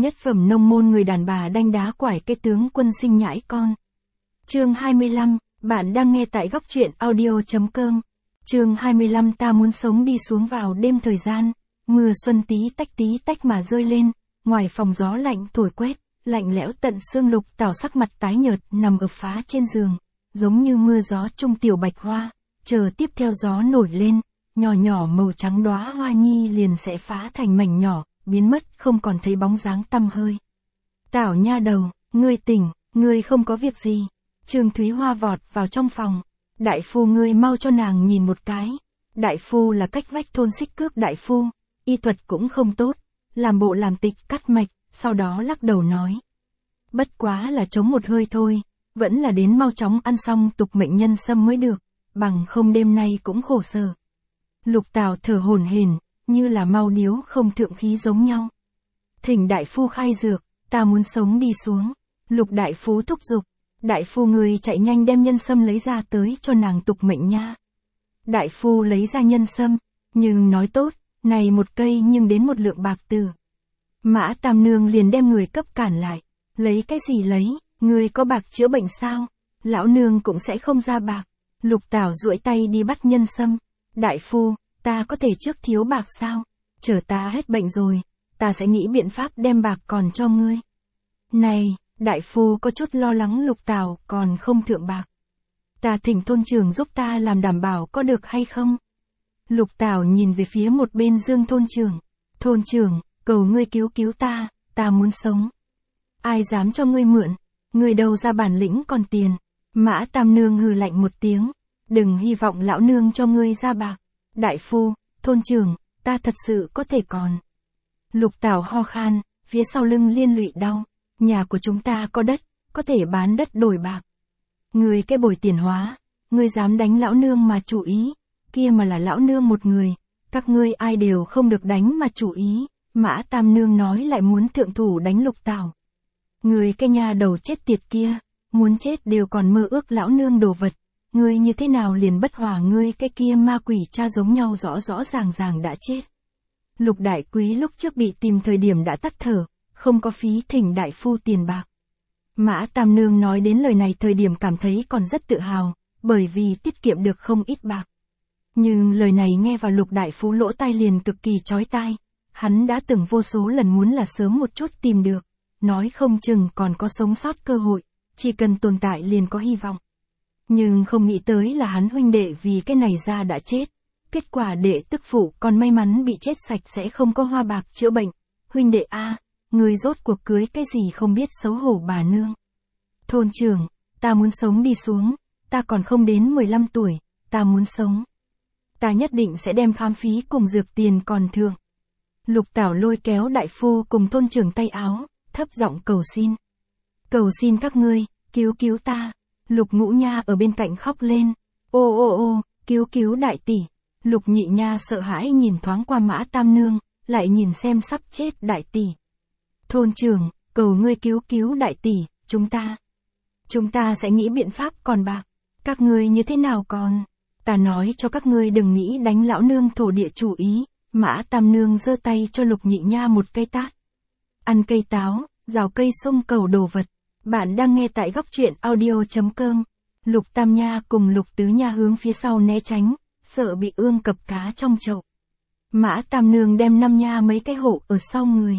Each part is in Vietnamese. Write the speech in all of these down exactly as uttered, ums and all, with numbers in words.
Nhất phẩm nông môn người đàn bà đanh đá quải cái tướng quân sinh nhãi con. Chương hai mươi lăm, bạn đang nghe tại góc truyện audio.com. Chương hai mươi lăm ta muốn sống đi xuống vào đêm thời gian, mưa xuân tí tách tí tách mà rơi lên, ngoài phòng gió lạnh thổi quét, lạnh lẽo tận xương. Lục Tảo sắc mặt tái nhợt nằm ập phá trên giường, giống như mưa gió trung tiểu bạch hoa, chờ tiếp theo gió nổi lên, nhỏ nhỏ màu trắng đóa hoa nhi liền sẽ phá thành mảnh nhỏ, biến mất không còn thấy bóng dáng tăm hơi. Tảo nha đầu, ngươi tỉnh, ngươi không có việc gì. Trương Thúy Hoa vọt vào trong phòng. Đại phu ngươi mau cho nàng nhìn một cái. Đại phu là cách vách thôn Xích Cước đại phu, y thuật cũng không tốt, làm bộ làm tịch cắt mạch, sau đó lắc đầu nói. Bất quá là chống một hơi thôi, vẫn là đến mau chóng ăn xong tục mệnh nhân sâm mới được, bằng không đêm nay cũng khổ sở. Lục Tảo thở hổn hển, như là mau điếu không thượng khí giống nhau. Thỉnh đại phu khai dược, ta muốn sống đi xuống. Lục đại phu thúc giục. Đại phu người chạy nhanh đem nhân sâm lấy ra tới cho nàng tục mệnh nha. Đại phu lấy ra nhân sâm, nhưng nói tốt, này một cây nhưng đến một lượng bạc tử. Mã Tam Nương liền đem người cấp cản lại. Lấy cái gì lấy, người có bạc chữa bệnh sao? Lão nương cũng sẽ không ra bạc. Lục Tảo duỗi tay đi bắt nhân sâm. Đại phu, ta có thể trước thiếu bạc sao? Chờ ta hết bệnh rồi, ta sẽ nghĩ biện pháp đem bạc còn cho ngươi. Này, đại phu có chút lo lắng Lục Tảo còn không thượng bạc. Ta thỉnh thôn trưởng giúp ta làm đảm bảo có được hay không? Lục Tảo nhìn về phía một bên Dương thôn trưởng. Thôn trưởng, cầu ngươi cứu cứu ta, ta muốn sống. Ai dám cho ngươi mượn? Ngươi đâu ra bản lĩnh còn tiền? Mã Tam Nương hừ lạnh một tiếng. Đừng hy vọng lão nương cho ngươi ra bạc. Đại phu, thôn trưởng, ta thật sự có thể còn. Lục Tảo ho khan, phía sau lưng liên lụy đau. Nhà của chúng ta có đất, có thể bán đất đổi bạc. Người cái bồi tiền hóa, ngươi dám đánh lão nương mà chủ ý, kia mà là lão nương một người, các ngươi ai đều không được đánh mà chủ ý. Mã Tam Nương nói lại muốn thượng thủ đánh Lục Tảo. Người cái nhà đầu chết tiệt kia, muốn chết đều còn mơ ước lão nương đồ vật. Ngươi như thế nào liền bất hòa ngươi cái kia ma quỷ cha giống nhau rõ rõ ràng ràng đã chết. Lục đại quý lúc trước bị tìm thời điểm đã tắt thở, không có phí thỉnh đại phu tiền bạc. Mã Tam Nương nói đến lời này thời điểm cảm thấy còn rất tự hào, bởi vì tiết kiệm được không ít bạc. Nhưng lời này nghe vào Lục đại phu lỗ tai liền cực kỳ chói tai, hắn đã từng vô số lần muốn là sớm một chút tìm được, nói không chừng còn có sống sót cơ hội, chỉ cần tồn tại liền có hy vọng. Nhưng không nghĩ tới là hắn huynh đệ vì cái này ra đã chết. Kết quả đệ tức phụ còn may mắn bị chết sạch sẽ không có hoa bạc chữa bệnh. Huynh đệ a, người rốt cuộc cưới cái gì không biết xấu hổ bà nương. Thôn trưởng, ta muốn sống đi xuống, ta còn không đến mười lăm tuổi, ta muốn sống. Ta nhất định sẽ đem khám phí cùng dược tiền còn thượng. Lục Tảo lôi kéo đại phu cùng thôn trưởng tay áo, thấp giọng cầu xin. Cầu xin các ngươi, cứu cứu ta. Lục Ngũ Nha ở bên cạnh khóc lên. Ô ô ô, cứu cứu đại tỷ. Lục Nhị Nha sợ hãi nhìn thoáng qua Mã Tam Nương, lại nhìn xem sắp chết đại tỷ. Thôn trưởng, cầu ngươi cứu cứu đại tỷ, chúng ta. Chúng ta sẽ nghĩ biện pháp còn bạc. Các ngươi như thế nào còn? Ta nói cho các ngươi đừng nghĩ đánh lão nương thổ địa chủ ý. Mã Tam Nương giơ tay cho Lục Nhị Nha một cây tát. Ăn cây táo, rào cây sung cầu đồ vật. Bạn đang nghe tại góc truyện audio.com. Lục Tam Nha cùng Lục Tứ Nha hướng phía sau né tránh, sợ bị ương cập cá trong chậu. Mã Tam Nương đem năm nha mấy cái hộ ở sau người.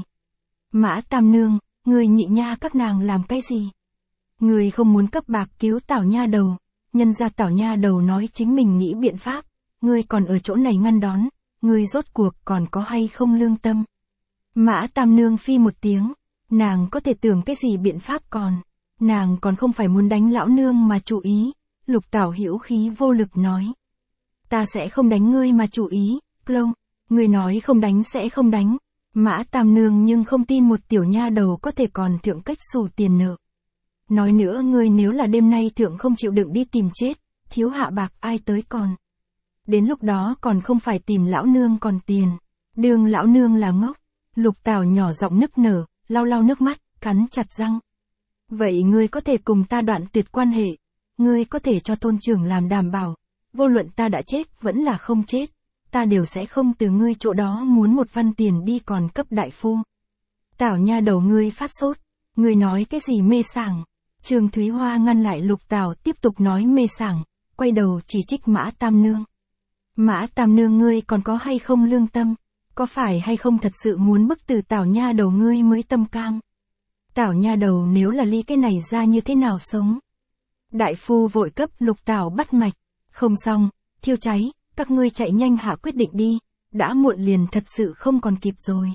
Mã Tam Nương, người Nhị Nha các nàng làm cái gì? Người không muốn cấp bạc cứu Tảo Nha đầu, nhân ra Tảo Nha đầu nói chính mình nghĩ biện pháp, ngươi còn ở chỗ này ngăn đón, ngươi rốt cuộc còn có hay không lương tâm? Mã Tam Nương phi một tiếng. Nàng có thể tưởng cái gì biện pháp còn, nàng còn không phải muốn đánh lão nương mà chủ ý. Lục Tảo hữu khí vô lực nói. Ta sẽ không đánh ngươi mà chủ ý, Plông, ngươi nói không đánh sẽ không đánh. Mã Tam Nương nhưng không tin một tiểu nha đầu có thể còn thượng cách xù tiền nợ. Nói nữa ngươi nếu là đêm nay thượng không chịu đựng đi tìm chết, thiếu hạ bạc ai tới còn. Đến lúc đó còn không phải tìm lão nương còn tiền, đường lão nương là ngốc. Lục Tảo nhỏ giọng nức nở. Lau lau nước mắt, cắn chặt răng. Vậy ngươi có thể cùng ta đoạn tuyệt quan hệ, ngươi có thể cho thôn trưởng làm đảm bảo, vô luận ta đã chết vẫn là không chết, ta đều sẽ không từ ngươi chỗ đó muốn một văn tiền đi còn cấp đại phu. Tảo nha đầu ngươi phát sốt, ngươi nói cái gì mê sảng. Trương Thúy Hoa ngăn lại Lục Tảo tiếp tục nói mê sảng, quay đầu chỉ trích Mã Tam Nương. Mã Tam Nương ngươi còn có hay không lương tâm, có phải hay không thật sự muốn bức từ Tảo nha đầu ngươi mới tâm cam. Tảo nha đầu nếu là ly cái này ra như thế nào sống. Đại phu vội cấp Lục Tảo bắt mạch, không xong, thiêu cháy, các ngươi chạy nhanh hạ quyết định đi, đã muộn liền thật sự không còn kịp rồi.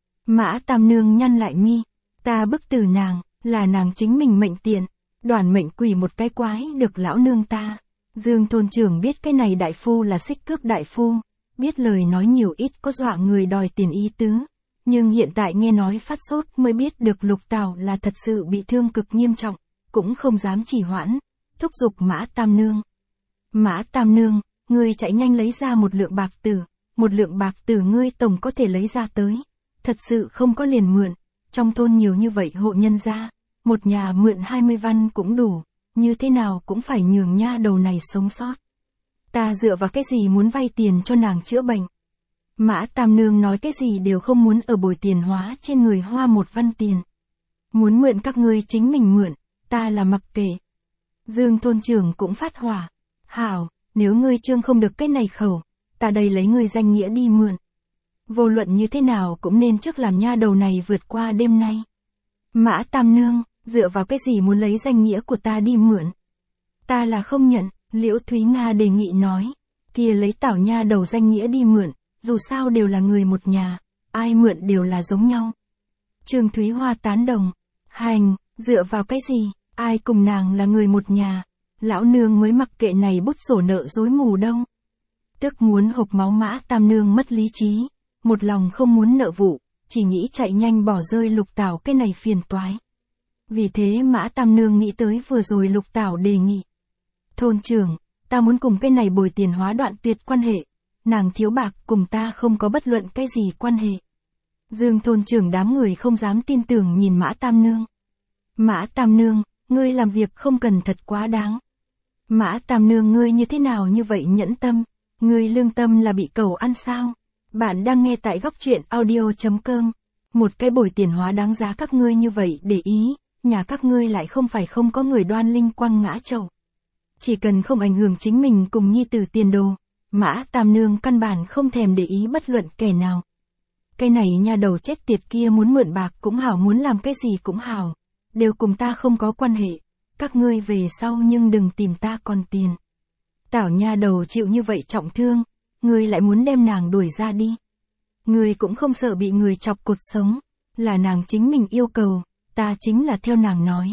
Mã Tam Nương nhăn lại mi, ta bức từ nàng, là nàng chính mình mệnh tiện, đoàn mệnh quỷ một cái quái được lão nương ta. Dương thôn trưởng biết cái này đại phu là xích cước đại phu, biết lời nói nhiều ít có dọa người đòi tiền ý tứ, nhưng hiện tại nghe nói phát sốt mới biết được Lục Tảo là thật sự bị thương cực nghiêm trọng, cũng không dám trì hoãn, thúc giục Mã Tam Nương. Mã Tam Nương, ngươi chạy nhanh lấy ra một lượng bạc tử, một lượng bạc tử ngươi tổng có thể lấy ra tới, thật sự không có liền mượn, trong thôn nhiều như vậy hộ nhân gia, một nhà mượn hai mươi văn cũng đủ, như thế nào cũng phải nhường nha đầu này sống sót. Ta dựa vào cái gì muốn vay tiền cho nàng chữa bệnh. Mã Tam Nương nói cái gì đều không muốn ở bồi tiền hóa trên người hoa một văn tiền. Muốn mượn các ngươi chính mình mượn, ta là mặc kệ. Dương thôn trưởng cũng phát hỏa. Hảo, nếu ngươi trương không được cái này khẩu, ta đây lấy ngươi danh nghĩa đi mượn. Vô luận như thế nào cũng nên trước làm nha đầu này vượt qua đêm nay. Mã Tam Nương, dựa vào cái gì muốn lấy danh nghĩa của ta đi mượn. Ta là không nhận, Liễu Thúy Nga đề nghị nói. Kia lấy Tảo nha đầu danh nghĩa đi mượn, dù sao đều là người một nhà, ai mượn đều là giống nhau. Trương Thúy Hoa tán đồng. Hành, dựa vào cái gì, ai cùng nàng là người một nhà, lão nương mới mặc kệ này bút sổ nợ dối mù đâu. Tức muốn hộc máu Mã Tam Nương mất lý trí, một lòng không muốn nợ vụ, chỉ nghĩ chạy nhanh bỏ rơi Lục Tảo cái này phiền toái. Vì thế Mã Tam Nương nghĩ tới vừa rồi Lục Tảo đề nghị. Thôn trưởng, ta muốn cùng cái này bồi tiền hóa đoạn tuyệt quan hệ, nàng thiếu bạc cùng ta không có bất luận cái gì quan hệ. Dương thôn trưởng đám người không dám tin tưởng nhìn Mã Tam Nương. Mã Tam Nương, ngươi làm việc không cần thật quá đáng. Mã Tam Nương ngươi như thế nào như vậy nhẫn tâm, ngươi lương tâm là bị cẩu ăn sao? Bạn đang nghe tại góc truyện audio chấm com. Một cái bồi tiền hóa đáng giá các ngươi như vậy để ý, nhà các ngươi lại không phải không có người đoan linh quăng ngã chậu. Chỉ cần không ảnh hưởng chính mình cùng nhi tử tiền đồ, Mã Tam Nương căn bản không thèm để ý bất luận kẻ nào. Cái này nha đầu chết tiệt kia muốn mượn bạc cũng hảo, muốn làm cái gì cũng hảo, đều cùng ta không có quan hệ, các ngươi về sau nhưng đừng tìm ta còn tiền. Tảo nha đầu chịu như vậy trọng thương, ngươi lại muốn đem nàng đuổi ra đi. Ngươi cũng không sợ bị người chọc cột sống, là nàng chính mình yêu cầu, ta chính là theo nàng nói.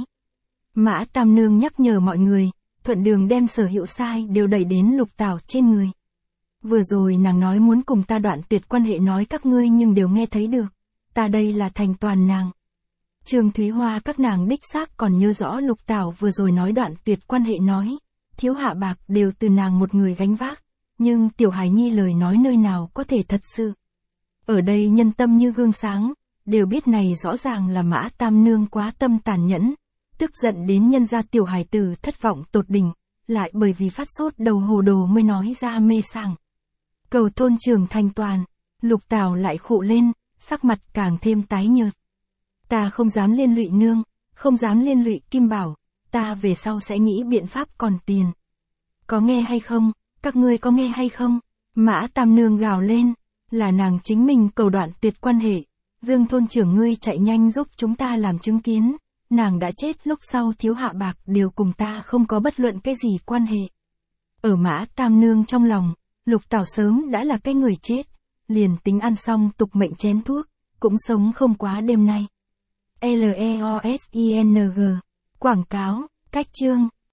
Mã Tam Nương nhắc nhở mọi người, thuận đường đem sở hữu sai đều đẩy đến Lục Tảo trên người. Vừa rồi nàng nói muốn cùng ta đoạn tuyệt quan hệ nói các ngươi nhưng đều nghe thấy được, ta đây là thành toàn nàng. Trương Thúy Hoa các nàng đích xác còn nhớ rõ Lục Tảo vừa rồi nói đoạn tuyệt quan hệ nói, thiếu hạ bạc đều từ nàng một người gánh vác, nhưng Tiểu Hải Nhi lời nói nơi nào có thể thật sự. Ở đây nhân tâm như gương sáng, đều biết này rõ ràng là Mã Tam Nương quá tâm tàn nhẫn, tức giận đến nhân gia tiểu hài tử thất vọng tột đỉnh, lại bởi vì phát sốt đầu hồ đồ mới nói ra mê sảng. Cầu thôn trưởng thành toàn, Lục Tảo lại khụ lên, sắc mặt càng thêm tái nhợt. Ta không dám liên lụy nương, không dám liên lụy Kim Bảo, ta về sau sẽ nghĩ biện pháp còn tiền. Có nghe hay không, các ngươi có nghe hay không? Mã Tam Nương gào lên, là nàng chính mình cầu đoạn tuyệt quan hệ. Dương thôn trưởng ngươi chạy nhanh giúp chúng ta làm chứng kiến, nàng đã chết lúc sau thiếu hạ bạc đều cùng ta không có bất luận cái gì quan hệ. Ở Mã Tam Nương trong lòng, Lục Tảo sớm đã là cái người chết, liền tính ăn xong tục mệnh chén thuốc, cũng sống không quá đêm nay. L E O S I N G Quảng cáo, cách chương